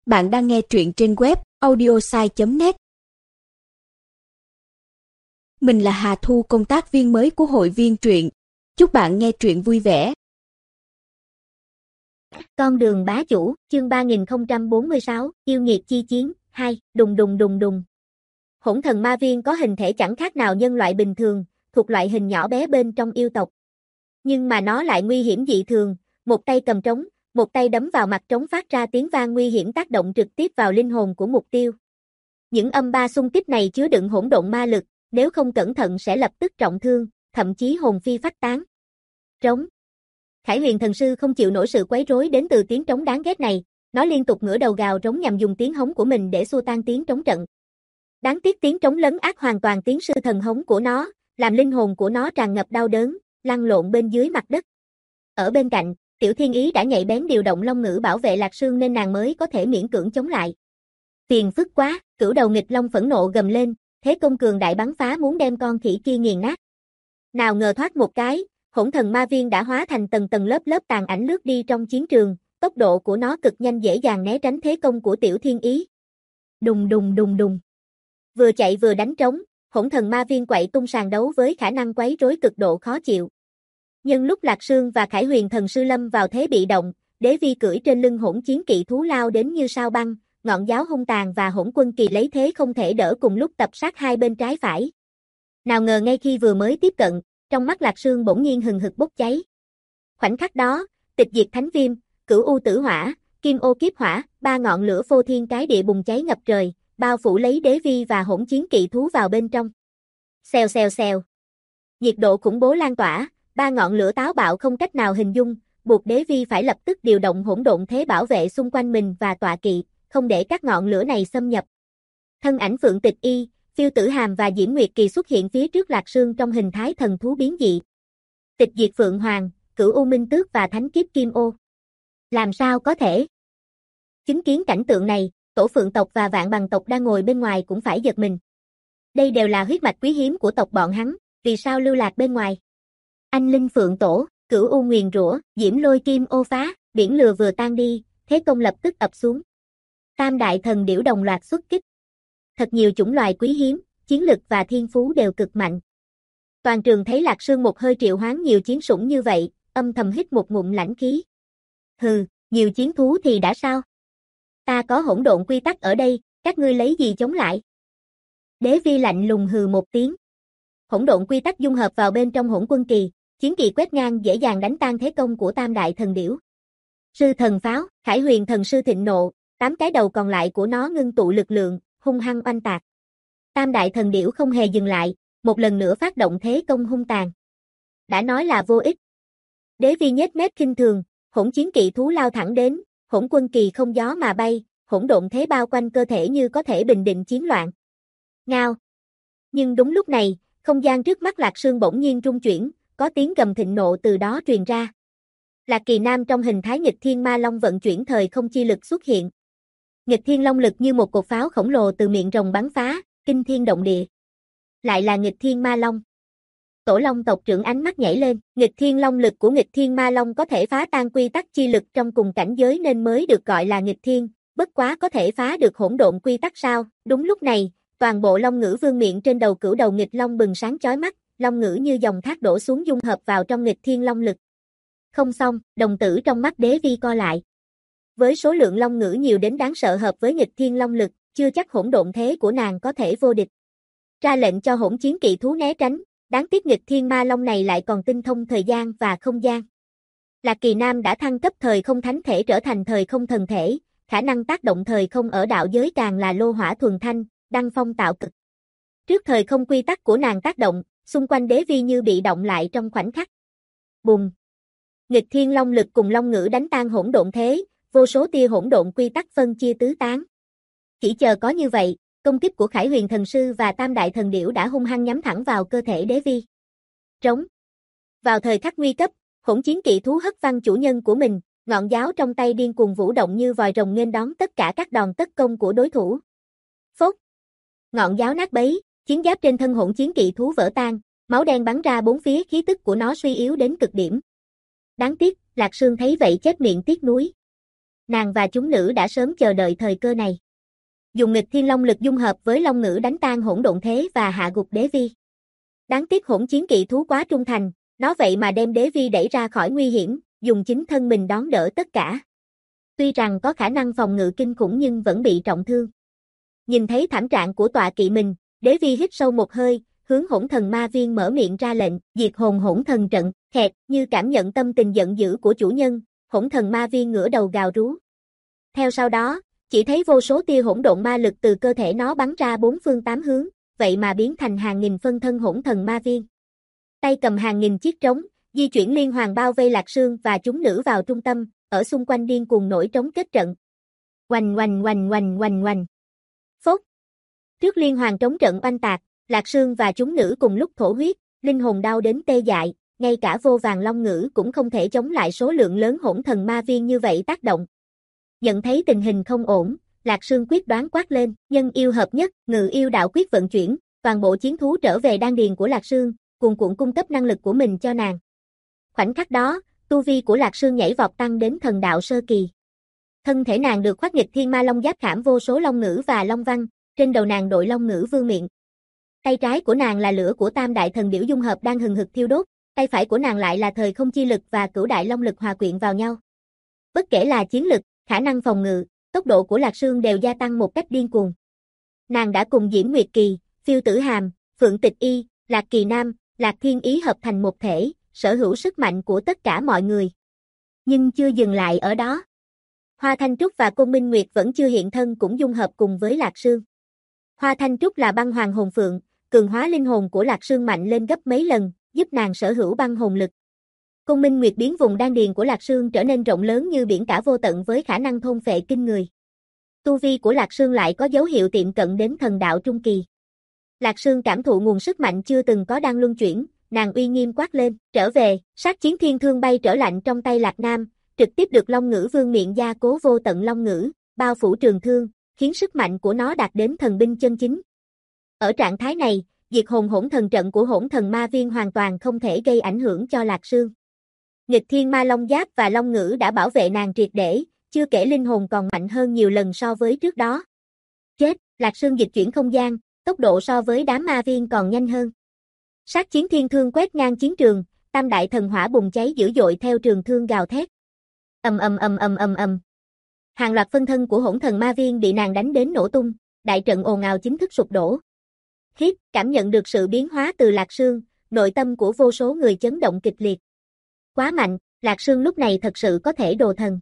Bạn đang nghe truyện trên web audiosai.net. Mình là Hà Thu, công tác viên mới của hội viên truyện. Chúc bạn nghe truyện vui vẻ. Con đường bá chủ, chương 3046, yêu nghiệt chi chiến, 2, đùng đùng đùng đùng. Hỗn thần ma viên có hình thể chẳng khác nào nhân loại bình thường, thuộc loại hình nhỏ bé bên trong yêu tộc. Nhưng mà nó lại nguy hiểm dị thường, một tay cầm trống, một tay đấm vào mặt trống phát ra tiếng vang nguy hiểm tác động trực tiếp vào linh hồn của mục tiêu. Những âm ba xung kích này chứa đựng hỗn độn ma lực, nếu không cẩn thận sẽ lập tức trọng thương, thậm chí hồn phi phách tán. Trống. Khải Huyền thần sư không chịu nổi sự quấy rối đến từ tiếng trống đáng ghét này, nó liên tục ngửa đầu gào trống nhằm dùng tiếng hống của mình để xua tan tiếng trống trận. Đáng tiếc tiếng trống lấn át hoàn toàn tiếng sư thần hống của nó, làm linh hồn của nó tràn ngập đau đớn, lăn lộn bên dưới mặt đất. Ở bên cạnh, Tiểu Thiên Ý đã nhạy bén điều động long ngữ bảo vệ Lạc Sương nên nàng mới có thể miễn cưỡng chống lại. Phiền phức quá, Cửu Đầu Nghịch Long phẫn nộ gầm lên, thế công cường đại bắn phá muốn đem con khỉ kia nghiền nát. Nào ngờ thoát một cái, hỗn thần ma viên đã hóa thành tầng tầng lớp lớp tàn ảnh lướt đi trong chiến trường, tốc độ của nó cực nhanh dễ dàng né tránh thế công của Tiểu Thiên Ý. Đùng đùng đùng đùng. Vừa chạy vừa đánh trống, hỗn thần ma viên quậy tung sàn đấu với khả năng quấy rối cực độ khó chịu. Nhưng lúc Lạc Sương và Khải Huyền thần sư lâm vào thế bị động, Đế Vi cưỡi trên lưng hỗn chiến kỵ thú lao đến như sao băng, ngọn giáo hung tàn và hỗn quân kỳ lấy thế không thể đỡ cùng lúc tập sát hai bên trái phải. Nào ngờ ngay khi vừa mới tiếp cận, trong mắt Lạc Sương bỗng nhiên hừng hực bốc cháy. Khoảnh khắc đó, tịch diệt thánh viêm, cửu u tử hỏa, kim ô kiếp hỏa, ba ngọn lửa phô thiên cái địa bùng cháy ngập trời, bao phủ lấy Đế Vi và hỗn chiến kỵ thú vào bên trong. Xèo xèo xèo. Nhiệt độ khủng bố lan tỏa, ba ngọn lửa táo bạo không cách nào hình dung, buộc Đế Vi phải lập tức điều động hỗn độn thế bảo vệ xung quanh mình và tọa kỵ, không để các ngọn lửa này xâm nhập. Thân ảnh Phượng Tịch Y, Phiêu Tử Hàm và Diễm Nguyệt Kỳ xuất hiện phía trước Lạc Sương trong hình thái thần thú biến dị. Tịch diệt Phượng Hoàng, Cửu U Minh Tước và Thánh Kiếp Kim Ô. Làm sao có thể? Chứng kiến cảnh tượng này, Tổ Phượng tộc và Vạn Bằng tộc đang ngồi bên ngoài cũng phải giật mình. Đây đều là huyết mạch quý hiếm của tộc bọn hắn, vì sao lưu lạc bên ngoài? Anh Linh Phượng Tổ, Cửu U nguyền rủa, Diễm Lôi Kim Ô phá, biển lừa vừa tan đi, thế công lập tức ập xuống. Tam đại thần điểu đồng loạt xuất kích. Thật nhiều chủng loài quý hiếm, chiến lực và thiên phú đều cực mạnh. Toàn trường thấy Lạc Sương một hơi triệu hoán nhiều chiến sủng như vậy, âm thầm hít một ngụm lãnh khí. Hừ, nhiều chiến thú thì đã sao? Ta có hỗn độn quy tắc ở đây, các ngươi lấy gì chống lại? Đế Vi lạnh lùng hừ một tiếng. Hỗn độn quy tắc dung hợp vào bên trong hỗn quân kỳ, chiến kỳ quét ngang dễ dàng đánh tan thế công của tam đại thần điểu. Sư thần pháo, Khải Huyền thần sư thịnh nộ, 8 cái đầu còn lại của nó ngưng tụ lực lượng, hung hăng oanh tạc. Tam đại thần điểu không hề dừng lại, một lần nữa phát động thế công hung tàn. Đã nói là vô ích. Đế Vi nhếch mép khinh thường, hỗn chiến kỵ thú lao thẳng đến, hỗn quân kỳ không gió mà bay, hỗn độn thế bao quanh cơ thể như có thể bình định chiến loạn. Ngao. Nhưng đúng lúc này, không gian trước mắt Lạc Sương bỗng nhiên rung chuyển, có tiếng gầm thịnh nộ từ đó truyền ra. Lạc Kỳ Nam trong hình thái nghịch thiên ma long vận chuyển thời không chi lực xuất hiện. Nghịch thiên long lực như một cột pháo khổng lồ từ miệng rồng bắn phá, kinh thiên động địa. Lại là nghịch thiên ma long. Tổ Long tộc trưởng ánh mắt nhảy lên, nghịch thiên long lực của nghịch thiên ma long có thể phá tan quy tắc chi lực trong cùng cảnh giới nên mới được gọi là nghịch thiên, bất quá có thể phá được hỗn độn quy tắc sao? Đúng lúc này, toàn bộ long ngữ vương miệng trên đầu Cửu Đầu Nghịch Long bừng sáng chói mắt, long ngữ như dòng thác đổ xuống dung hợp vào trong nghịch thiên long lực. Không xong, đồng tử trong mắt Đế Vi co lại. Với số lượng long ngữ nhiều đến đáng sợ hợp với nghịch thiên long lực, chưa chắc hỗn độn thế của nàng có thể vô địch. Ra lệnh cho hỗn chiến kỵ thú né tránh, đáng tiếc nghịch thiên ma long này lại còn tinh thông thời gian và không gian. Lạc Kỳ Nam đã thăng cấp thời không thánh thể trở thành thời không thần thể, khả năng tác động thời không ở đạo giới càng là lô hỏa thuần thanh, đăng phong tạo cực. Trước thời không quy tắc của nàng tác động, xung quanh Đế Vi như bị động lại trong khoảnh khắc. Bùng! Nghịch thiên long lực cùng long ngữ đánh tan hỗn độn thế, vô số tia hỗn độn quy tắc phân chia tứ tán. Chỉ chờ có như vậy, công kích của Khải Huyền thần sư và tam đại thần điểu đã hung hăng nhắm thẳng vào cơ thể Đế Vi. Trống. Vào thời khắc nguy cấp, hỗn chiến kỵ thú hất văng chủ nhân của mình, ngọn giáo trong tay điên cuồng vũ động như vòi rồng nghênh đón tất cả các đòn tấn công của đối thủ. Phốt. Ngọn giáo nát bấy, chiến giáp trên thân hỗn chiến kỵ thú vỡ tan, máu đen bắn ra bốn phía, khí tức của nó suy yếu đến cực điểm. Đáng tiếc, Lạc Sương thấy vậy chép miệng tiếc nuối. nàng và chúng nữ đã sớm chờ đợi thời cơ này. Dùng nghịch thiên long lực dung hợp với long ngữ đánh tan hỗn độn thế và hạ gục Đế Vi. Đáng tiếc hỗn chiến kỵ thú quá trung thành, nó vậy mà đem Đế Vi đẩy ra khỏi nguy hiểm, dùng chính thân mình đón đỡ tất cả. Tuy rằng có khả năng phòng ngự kinh khủng nhưng vẫn bị trọng thương. Nhìn thấy thảm trạng của tọa kỵ mình, Đế Vi hít sâu một hơi, hướng Hỗn Thần Ma Viên mở miệng ra lệnh, diệt hồn hỗn thần trận, khẹt, như cảm nhận tâm tình giận dữ của chủ nhân, Hỗn Thần Ma Viên ngửa đầu gào rú. Theo sau đó, chỉ thấy vô số tia hỗn độn ma lực từ cơ thể nó bắn ra bốn phương tám hướng, vậy mà biến thành hàng nghìn phân thân Hỗn Thần Ma Viên. Tay cầm hàng nghìn chiếc trống, di chuyển liên hoàn bao vây Lạc Sương và chúng nữ vào trung tâm, ở xung quanh điên cuồng nổi trống kết trận. Oanh oanh oanh oanh oanh oanh. Phốt. Trước liên hoàn trống trận oanh tạc, Lạc Sương và chúng nữ cùng lúc thổ huyết, linh hồn đau đến tê dại, ngay cả vô vàng long ngữ cũng không thể chống lại số lượng lớn hỗn thần ma viên như vậy tác động. Nhận thấy tình hình không ổn, Lạc Sương quyết đoán quát lên, nhân yêu hợp nhất, ngự yêu đạo quyết vận chuyển, toàn bộ chiến thú trở về đan điền của Lạc Sương, cuồn cuộn cung cấp năng lực của mình cho nàng. Khoảnh khắc đó, tu vi của Lạc Sương nhảy vọt tăng đến thần đạo sơ kỳ. Thân thể nàng được khoác nghịch thiên ma long giáp khảm vô số long ngữ và long văn, trên đầu nàng đội long ngữ vương miện. Tay trái của nàng là lửa của tam đại thần điểu dung hợp đang hừng hực thiêu đốt, tay phải của nàng lại là thời không chi lực và cửu đại long lực hòa quyện vào nhau. Bất kể là chiến lực, khả năng phòng ngự, tốc độ của Lạc Sương đều gia tăng một cách điên cuồng. Nàng đã cùng Diễm Nguyệt Kỳ, Phiêu Tử Hàm, Phượng Tịch Y, Lạc Kỳ Nam, Lạc Thiên Ý hợp thành một thể, sở hữu sức mạnh của tất cả mọi người. Nhưng chưa dừng lại ở đó. Hoa Thanh Trúc và Côn Minh Nguyệt vẫn chưa hiện thân cũng dung hợp cùng với Lạc Sương. Hoa Thanh Trúc là băng hoàng hồn phượng, cường hóa linh hồn của Lạc Sương mạnh lên gấp mấy lần, giúp nàng sở hữu băng hồn lực. Côn Minh Nguyệt biến vùng đan điền của Lạc Sương trở nên rộng lớn như biển cả vô tận với khả năng thôn phệ kinh người. Tu vi của Lạc Sương lại có dấu hiệu tiệm cận đến thần đạo trung kỳ. Lạc Sương cảm thụ nguồn sức mạnh chưa từng có đang luân chuyển, nàng uy nghiêm quát lên, trở về, sát chiến thiên thương bay trở lạnh trong tay Lạc Nam, trực tiếp được Long Ngữ Vương miệng gia cố vô tận long ngữ, bao phủ trường thương, khiến sức mạnh của nó đạt đến thần binh chân chính. Ở trạng thái này, diệt hồn hỗn thần trận của hỗn thần ma viên hoàn toàn không thể gây ảnh hưởng cho Lạc Sương. Nghịch thiên ma long giáp và long ngữ đã bảo vệ nàng triệt để, chưa kể linh hồn còn mạnh hơn nhiều lần so với trước đó. Chết, Lạc Sương dịch chuyển không gian, tốc độ so với đám ma viên còn nhanh hơn. Sát chiến thiên thương quét ngang chiến trường, tam đại thần hỏa bùng cháy dữ dội theo trường thương gào thét. Ầm ầm ầm ầm ầm ầm. Hàng loạt phân thân của hỗn thần ma viên bị nàng đánh đến nổ tung, đại trận ồn ào chính thức sụp đổ. Hít, cảm nhận được sự biến hóa từ Lạc Sương, nội tâm của vô số người chấn động kịch liệt. Quá mạnh, Lạc Sương lúc này thật sự có thể đồ thần.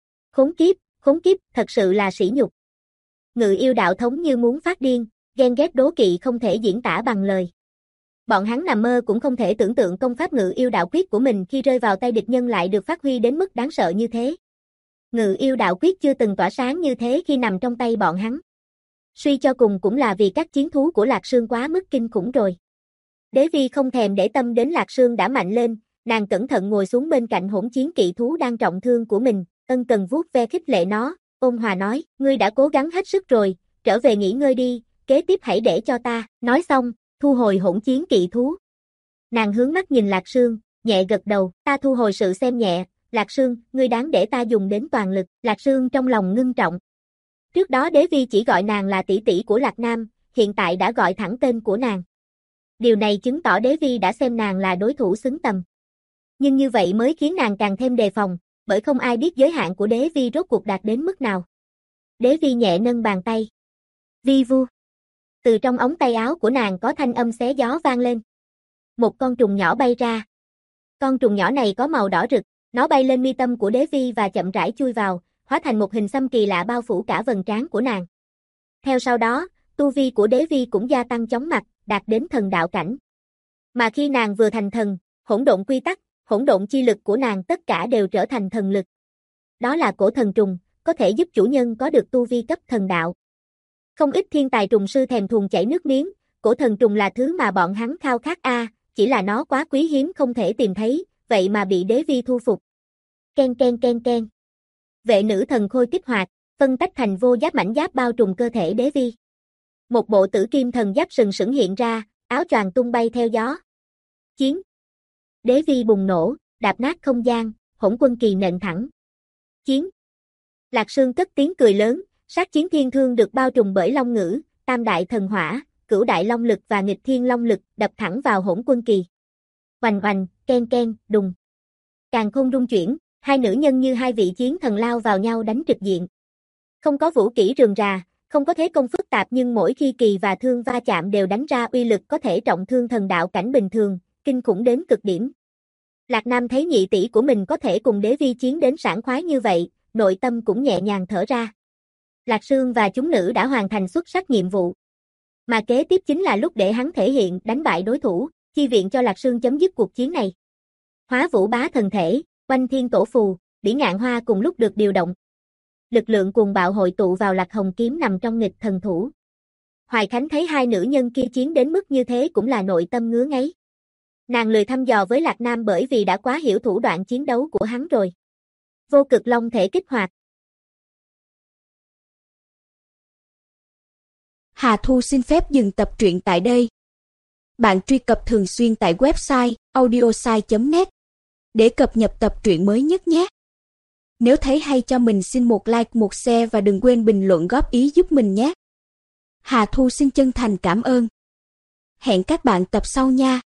Khốn kiếp, thật sự là sỉ nhục. Ngự yêu đạo thống như muốn phát điên, ghen ghét đố kỵ không thể diễn tả bằng lời. Bọn hắn nằm mơ cũng không thể tưởng tượng công pháp ngự yêu đạo quyết của mình khi rơi vào tay địch nhân lại được phát huy đến mức đáng sợ như thế. Ngự yêu đạo quyết chưa từng tỏa sáng như thế khi nằm trong tay bọn hắn. Suy cho cùng cũng là vì các chiến thú của Lạc Sương quá mức kinh khủng rồi. Đế Vi không thèm để tâm đến Lạc Sương đã mạnh lên, nàng cẩn thận ngồi xuống bên cạnh hỗn chiến kỵ thú đang trọng thương của mình, ân cần vuốt ve khích lệ nó, ôn hòa nói, ngươi đã cố gắng hết sức rồi, trở về nghỉ ngơi đi, kế tiếp hãy để cho ta, nói xong, thu hồi hỗn chiến kỵ thú. Nàng hướng mắt nhìn Lạc Sương, nhẹ gật đầu, ta thu hồi sự xem nhẹ, Lạc Sương, ngươi đáng để ta dùng đến toàn lực, Lạc Sương trong lòng ngưng trọng. Trước đó Đế Vi chỉ gọi nàng là tỷ tỷ của Lạc Nam, hiện tại đã gọi thẳng tên của nàng. Điều này chứng tỏ Đế Vi đã xem nàng là đối thủ xứng tầm. Nhưng như vậy mới khiến nàng càng thêm đề phòng, bởi không ai biết giới hạn của Đế Vi rốt cuộc đạt đến mức nào. Đế Vi nhẹ nâng bàn tay. Vi vu. Từ trong ống tay áo của nàng có thanh âm xé gió vang lên. Một con trùng nhỏ bay ra. Con trùng nhỏ này có màu đỏ rực, nó bay lên mi tâm của Đế Vi và chậm rãi chui vào, hóa thành một hình xăm kỳ lạ bao phủ cả vầng trán của nàng. Theo sau đó, tu vi của Đế Vi cũng gia tăng chóng mặt, đạt đến thần đạo cảnh. Mà khi nàng vừa thành thần, hỗn độn quy tắc, hỗn độn chi lực của nàng tất cả đều trở thành thần lực. Đó là cổ thần trùng, có thể giúp chủ nhân có được tu vi cấp thần đạo. Không ít thiên tài trùng sư thèm thuồng chảy nước miếng, cổ thần trùng là thứ mà bọn hắn khao khát chỉ là nó quá quý hiếm không thể tìm thấy, vậy mà bị Đế Vi thu phục. Ken ken ken ken. Vệ nữ thần khôi kích hoạt, phân tách thành vô giáp mảnh giáp bao trùm cơ thể Đế Vi. Một bộ tử kim thần giáp sừng sững hiện ra, áo choàng tung bay theo gió. Chiến. Đế Vi bùng nổ, đạp nát không gian, hỗn quân kỳ nện thẳng. Chiến. Lạc Sương cất tiếng cười lớn, sát chiến thiên thương được bao trùm bởi long ngữ, tam đại thần hỏa, cửu đại long lực và nghịch thiên long lực đập thẳng vào Hỗn Quân Kỳ. Oành oành, ken ken, đùng. Càn khôn rung chuyển, hai nữ nhân như hai vị chiến thần lao vào nhau đánh trực diện. Không có vũ kỹ rườm rà, không có thế công phức tạp nhưng mỗi khi kỳ và thương va chạm đều đánh ra uy lực có thể trọng thương thần đạo cảnh bình thường, kinh khủng đến cực điểm. Lạc Nam thấy nhị tỷ của mình có thể cùng đế vi chiến đến sảng khoái như vậy, nội tâm cũng nhẹ nhàng thở ra. Lạc Sương và chúng nữ đã hoàn thành xuất sắc nhiệm vụ. Mà kế tiếp chính là lúc để hắn thể hiện đánh bại đối thủ, chi viện cho Lạc Sương chấm dứt cuộc chiến này. Hóa Vũ Bá thần thể, Oanh Thiên Tổ Phù, Bỉ Ngạn Hoa cùng lúc được điều động. Lực lượng cuồng bạo hội tụ vào Lạc Hồng kiếm nằm trong nghịch thần thủ. Hoài Khánh thấy hai nữ nhân kia chiến đến mức như thế cũng là nội tâm ngứa ngáy. Nàng lười thăm dò với Lạc Nam bởi vì đã quá hiểu thủ đoạn chiến đấu của hắn rồi. Vô cực long thể kích hoạt. Hà Thu xin phép dừng tập truyện tại đây. Bạn truy cập thường xuyên tại website audiosai.net để cập nhật tập truyện mới nhất nhé. Nếu thấy hay cho mình xin một like, một share và đừng quên bình luận góp ý giúp mình nhé. Hà Thu xin chân thành cảm ơn. Hẹn các bạn tập sau nha.